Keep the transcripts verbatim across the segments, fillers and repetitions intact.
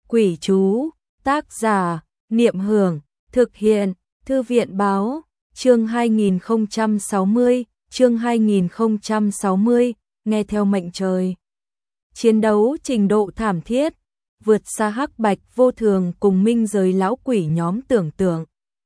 Quỷ chú, tác giả, Niệm Hưởng, thực hiện, Thư viện báo, chương hai nghìn không trăm sáu mươi, chương hai nghìn không trăm sáu mươi, nghe theo mệnh trời. Chiến đấu trình độ thảm thiết, vượt xa Hắc Bạch Vô Thường cùng minh giới lão quỷ nhóm tưởng tượng.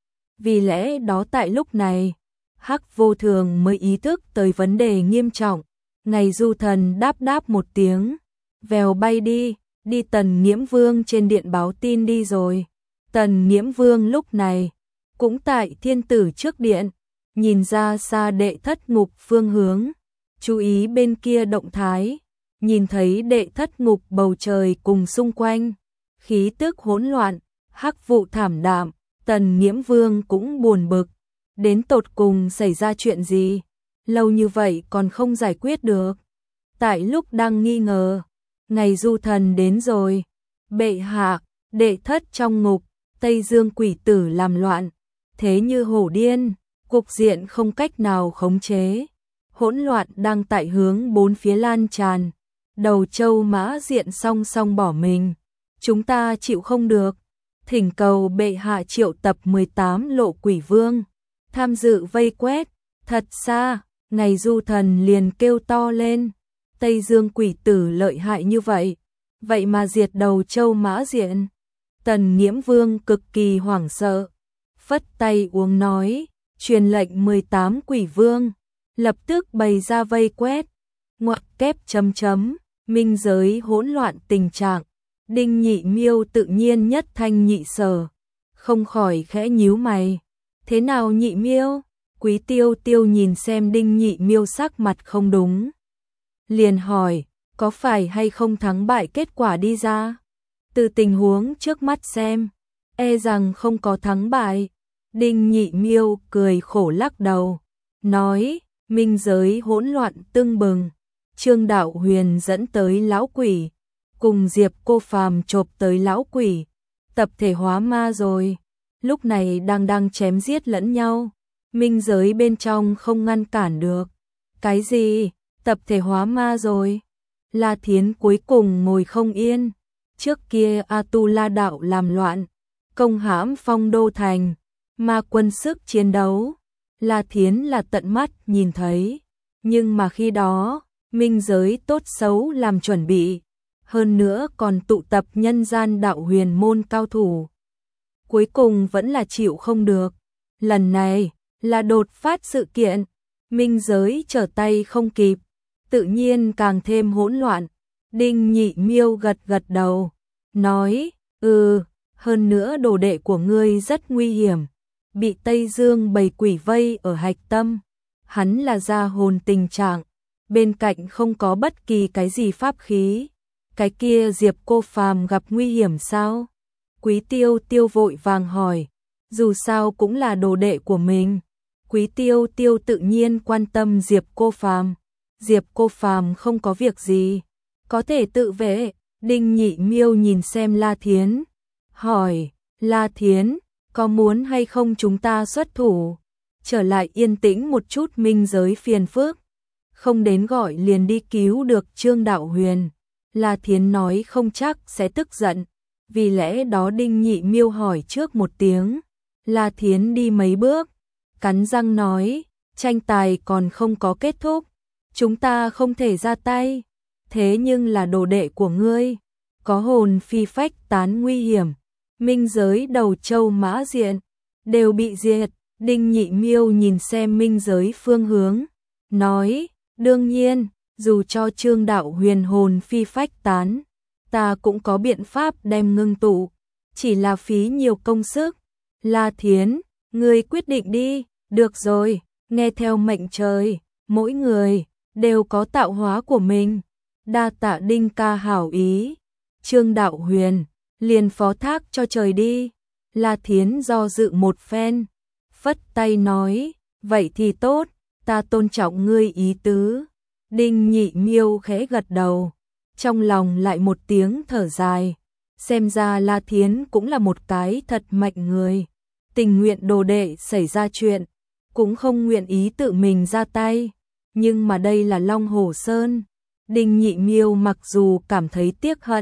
Vì lẽ đó tại lúc này, Hắc Vô Thường mới ý thức tới vấn đề nghiêm trọng. Ngày Du Thần đáp đáp một tiếng, vèo bay đi, đi Tần Nghiễm Vương trên điện báo tin đi rồi. Tần Nghiễm Vương lúc này cũng tại thiên tử trước điện, nhìn ra xa đệ thất ngục phương hướng, chú ý bên kia động thái, nhìn thấy đệ thất ngục bầu trời cùng xung quanh, khí tức hỗn loạn, hắc vụ thảm đạm, Tần Nghiễm Vương cũng buồn bực, đến tột cùng xảy ra chuyện gì, lâu như vậy còn không giải quyết được. Tại lúc đang nghi ngờ, ngày Du Thần đến rồi, bệ hạ, đệ thất trong ngục, Tây Dương quỷ tử làm loạn, thế như hổ điên, cục diện không cách nào khống chế, hỗn loạn đang tại hướng bốn phía lan tràn, đầu châu mã diện song song bỏ mình, chúng ta chịu không được, thỉnh cầu bệ hạ triệu tập mười tám lộ quỷ vương, tham dự vây quét, thật xa, ngày Du Thần liền kêu to lên, Tây Dương quỷ tử lợi hại như vậy, vậy mà diệt đầu châu mã diện. Tần Nghiễm Vương cực kỳ hoảng sợ, phất tay uống nói, truyền lệnh mười tám quỷ vương, lập tức bày ra vây quét, ngoặc kép chấm chấm, minh giới hỗn loạn tình trạng, Đinh Nhị Miêu tự nhiên nhất thanh nhị sở, không khỏi khẽ nhíu mày, thế nào Nhị Miêu? Quý Tiêu Tiêu nhìn xem Đinh Nhị Miêu sắc mặt không đúng, liền hỏi, có phải hay không thắng bại kết quả đi ra? Từ tình huống trước mắt xem, e rằng không có thắng bại. Đinh Nhị Miêu cười khổ lắc đầu, nói, minh giới hỗn loạn tưng bừng, Trương Đạo Huyền dẫn tới lão quỷ, cùng Diệp Cô Phàm chộp tới lão quỷ, tập thể hóa ma rồi, lúc này đang đang chém giết lẫn nhau, minh giới bên trong không ngăn cản được. Cái gì? Tập thể hóa ma rồi? La Thiến cuối cùng ngồi không yên. Trước kia A Tu La đạo làm loạn, công hãm Phong Đô thành, ma quân sức chiến đấu, La Thiến là tận mắt nhìn thấy, nhưng mà khi đó, minh giới tốt xấu làm chuẩn bị, hơn nữa còn tụ tập nhân gian đạo huyền môn cao thủ. Cuối cùng vẫn là chịu không được, lần này là đột phát sự kiện, minh giới trở tay không kịp, tự nhiên càng thêm hỗn loạn. Đinh Nhị Miêu gật gật đầu, nói, ừ, hơn nữa đồ đệ của ngươi rất nguy hiểm, bị Tây Dương bầy quỷ vây ở hạch tâm, hắn là ra hồn tình trạng, bên cạnh không có bất kỳ cái gì pháp khí, cái kia Diệp Cô Phàm gặp nguy hiểm sao? Quý Tiêu Tiêu vội vàng hỏi, dù sao cũng là đồ đệ của mình, Quý Tiêu Tiêu tự nhiên quan tâm Diệp Cô Phàm, Diệp Cô Phàm không có việc gì, có thể tự vệ. Đinh Nhị Miêu nhìn xem La Thiến, hỏi, La Thiến, có muốn hay không chúng ta xuất thủ, trở lại yên tĩnh một chút minh giới phiền phức, không đến gọi liền đi cứu được Trương Đạo Huyền. La Thiến nói không chắc sẽ tức giận, vì lẽ đó Đinh Nhị Miêu hỏi trước một tiếng, La Thiến đi mấy bước, cắn răng nói, tranh tài còn không có kết thúc, chúng ta không thể ra tay. Thế nhưng là đồ đệ của ngươi, có hồn phi phách tán nguy hiểm, minh giới đầu châu mã diện, đều bị diệt. Đinh Nhị Miêu nhìn xem minh giới phương hướng, nói, đương nhiên, dù cho Trương Đạo Huyền hồn phi phách tán, ta cũng có biện pháp đem ngưng tụ, chỉ là phí nhiều công sức. La Thiến, ngươi quyết định đi, được rồi, nghe theo mệnh trời, mỗi người đều có tạo hóa của mình. Đa tạ Đinh ca hảo ý, Trương Đạo Huyền, liền phó thác cho trời đi. La Thiến do dự một phen, phất tay nói, vậy thì tốt, ta tôn trọng ngươi ý tứ. Đinh Nhị Miêu khẽ gật đầu, trong lòng lại một tiếng thở dài, xem ra La Thiến cũng là một cái thật mạnh người, tình nguyện đồ đệ xảy ra chuyện, cũng không nguyện ý tự mình ra tay, nhưng mà đây là Long Hổ Sơn. Đinh Nhị Miêu mặc dù cảm thấy tiếc hận,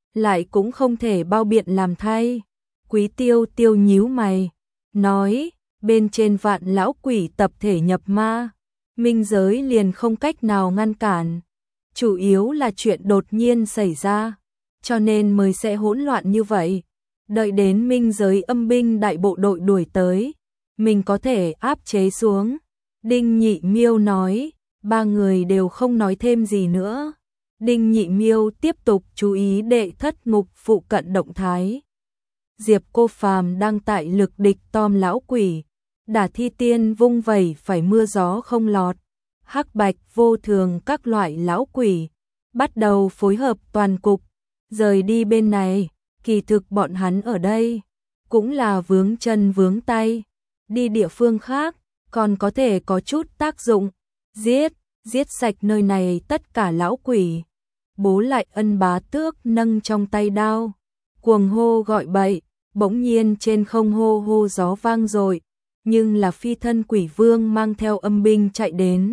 lại cũng không thể bao biện làm thay. Quý Tiêu Tiêu nhíu mày, nói, bên trên vạn lão quỷ tập thể nhập ma, minh giới liền không cách nào ngăn cản. Chủ yếu là chuyện đột nhiên xảy ra, cho nên mới sẽ hỗn loạn như vậy. Đợi đến minh giới âm binh đại bộ đội đuổi tới, mình có thể áp chế xuống. Đinh Nhị Miêu nói, ba người đều không nói thêm gì nữa. Đinh Nhị Miêu tiếp tục chú ý đệ thất ngục phụ cận động thái. Diệp Cô Phàm đang tại lực địch Tom lão quỷ, Đả Thi Tiên vung vẩy phải mưa gió không lọt. Hắc Bạch Vô Thường các loại lão quỷ bắt đầu phối hợp toàn cục, rời đi bên này. Kỳ thực bọn hắn ở đây cũng là vướng chân vướng tay, đi địa phương khác còn có thể có chút tác dụng. Giết, giết sạch nơi này tất cả lão quỷ. Bố Lại Ân bá tước nâng trong tay đao, cuồng hô gọi bậy, bỗng nhiên trên không hô hô gió vang dội, nhưng là phi thân quỷ vương mang theo âm binh chạy đến.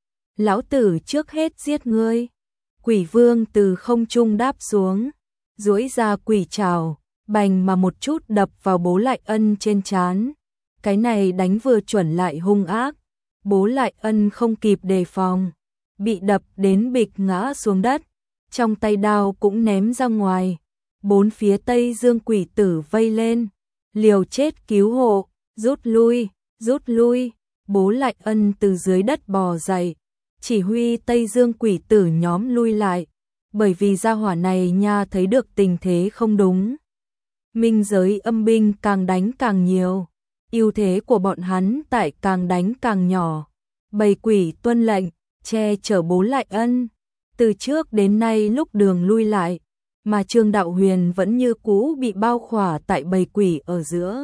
Lão tử trước hết giết ngươi. Quỷ vương từ không trung đáp xuống, duỗi ra quỷ trảo, bành mà một chút đập vào Bố Lại Ân trên trán. Cái này đánh vừa chuẩn lại hung ác. Bố Lại Ân không kịp đề phòng, bị đập đến bịch ngã xuống đất, trong tay đao cũng ném ra ngoài. Bốn phía Tây Dương quỷ tử vây lên, liều chết cứu hộ, rút lui, rút lui. Bố Lại Ân từ dưới đất bò dậy, chỉ huy Tây Dương quỷ tử nhóm lui lại, bởi vì gia hỏa này nha thấy được tình thế không đúng. Minh giới âm binh càng đánh càng nhiều, ưu thế của bọn hắn tại càng đánh càng nhỏ. Bầy quỷ tuân lệnh, che chở Bố Lại Ân. Từ trước đến nay lúc đường lui lại, mà Trương Đạo Huyền vẫn như cũ bị bao khỏa tại bầy quỷ ở giữa.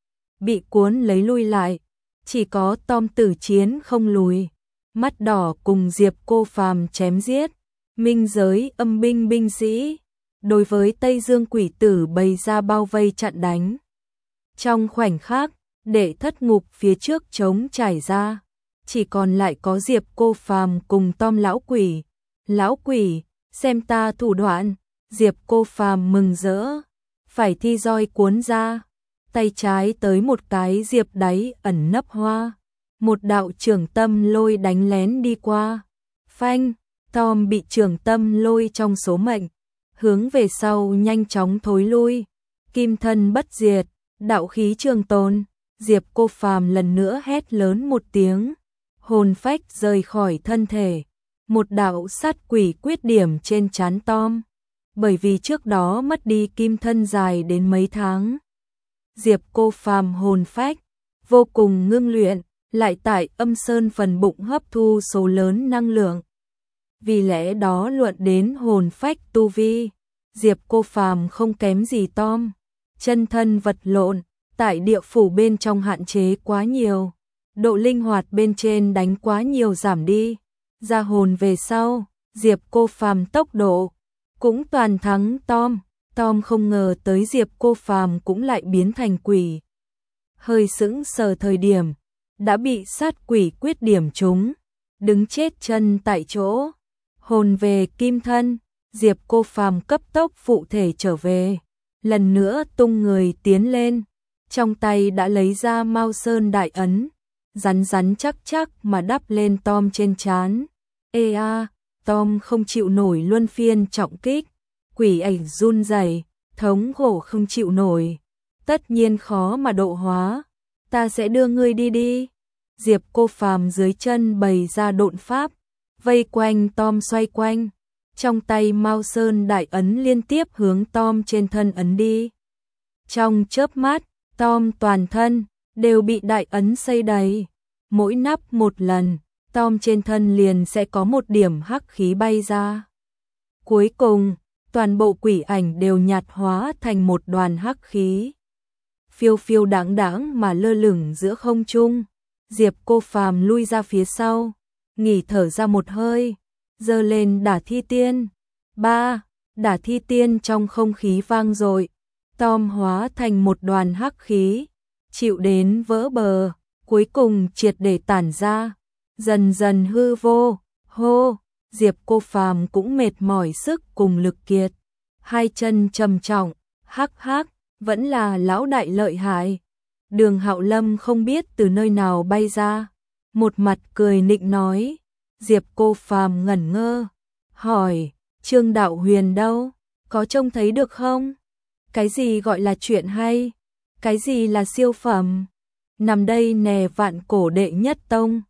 Bị cuốn lấy lui lại, chỉ có Tom Tử Chiến không lùi. Mắt đỏ cùng Diệp Cô Phàm chém giết, minh giới âm binh binh sĩ, đối với Tây Dương quỷ tử bày ra bao vây chặn đánh. Trong khoảnh khắc, đệ thất ngục phía trước trống trải ra, chỉ còn lại có Diệp Cô Phàm cùng Tom lão quỷ. Lão quỷ, xem ta thủ đoạn. Diệp Cô Phàm mừng rỡ, phải thi roi cuốn ra, tay trái tới một cái diệp đáy ẩn nấp hoa, một đạo trường tâm lôi đánh lén đi qua. Phanh, Tom bị trường tâm lôi trong số mệnh, hướng về sau nhanh chóng thối lui. Kim thân bất diệt, đạo khí trường tồn. Diệp Cô Phàm lần nữa hét lớn một tiếng, hồn phách rời khỏi thân thể. Một đạo sát quỷ quyết điểm trên trán Tom, bởi vì trước đó mất đi kim thân dài đến mấy tháng. Diệp Cô Phàm hồn phách vô cùng ngưng luyện, lại tại âm sơn phần bụng hấp thu số lớn năng lượng. Vì lẽ đó luận đến hồn phách tu vi, Diệp Cô Phàm không kém gì Tom. Chân thân vật lộn, tại địa phủ bên trong hạn chế quá nhiều, độ linh hoạt bên trên đánh quá nhiều giảm đi. Ra hồn về sau, Diệp Cô Phàm tốc độ cũng toàn thắng Tom. Tom không ngờ tới Diệp Cô Phàm cũng lại biến thành quỷ. Hơi sững sờ thời điểm, đã bị sát quỷ quyết điểm trúng, đứng chết chân tại chỗ. Hồn về kim thân, Diệp Cô Phàm cấp tốc phụ thể trở về, lần nữa tung người tiến lên, trong tay đã lấy ra Mao Sơn đại ấn, rắn rắn chắc chắc mà đắp lên Tom trên trán. Ê a, Tom không chịu nổi luân phiên trọng kích, quỷ ảnh run rẩy, thống khổ không chịu nổi, tất nhiên khó mà độ hóa. Ta sẽ đưa ngươi đi đi. Diệp Cô Phàm dưới chân bày ra độn pháp, vây quanh Tom xoay quanh, trong tay Mao Sơn đại ấn liên tiếp hướng Tom trên thân ấn đi. Trong chớp mắt, Tom toàn thân đều bị đại ấn xây đầy, mỗi nắp một lần, Tom trên thân liền sẽ có một điểm hắc khí bay ra. Cuối cùng, toàn bộ quỷ ảnh đều nhạt hóa thành một đoàn hắc khí, phiêu phiêu đáng đáng mà lơ lửng giữa không trung. Diệp Cô Phàm lui ra phía sau, nghỉ thở ra một hơi, giơ lên Đả Thi Tiên. Ba, Đả Thi Tiên trong không khí vang dội, Tom hóa thành một đoàn hắc khí, chịu đến vỡ bờ, cuối cùng triệt để tản ra, dần dần hư vô. Hô, Diệp Cô Phàm cũng mệt mỏi sức cùng lực kiệt, hai chân trầm trọng, hắc hắc, vẫn là lão đại lợi hại. Đường Hạo Lâm không biết từ nơi nào bay ra, một mặt cười nịnh nói. Diệp Cô Phàm ngẩn ngơ, hỏi, Trương Đạo Huyền đâu, có trông thấy được không? Cái gì gọi là chuyện hay? Cái gì là siêu phẩm? Nằm đây nè, vạn cổ đệ nhất tông.